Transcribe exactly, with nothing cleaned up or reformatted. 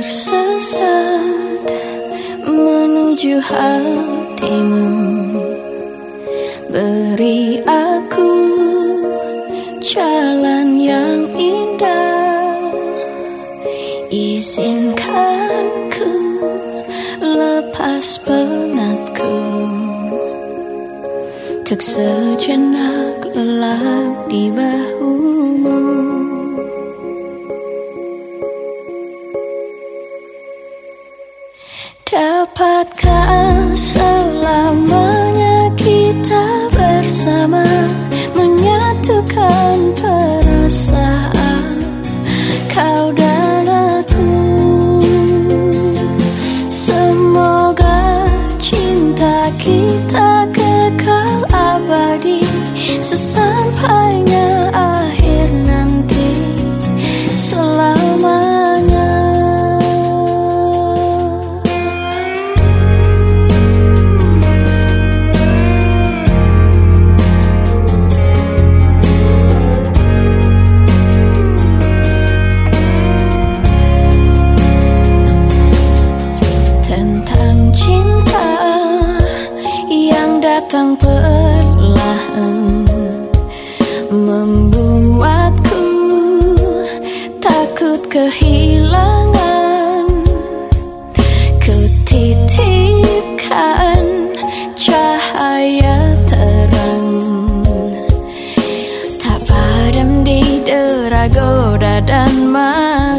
tersesat menuju hatimu. Beri aku jalan yang indah, izinkan ku lepas penatku, untuk sejenak lelap di bahumu. Dapatkah selamanya kita bersama, menyatukan perasaan kau dan aku? Semoga cinta kita kekal abadi, sesampainya akhir nanti, selamanya. Datang perlahan, membuatku takut kehilangan. Kutitipkan cahaya terang, tak padam di dera goda dan malam.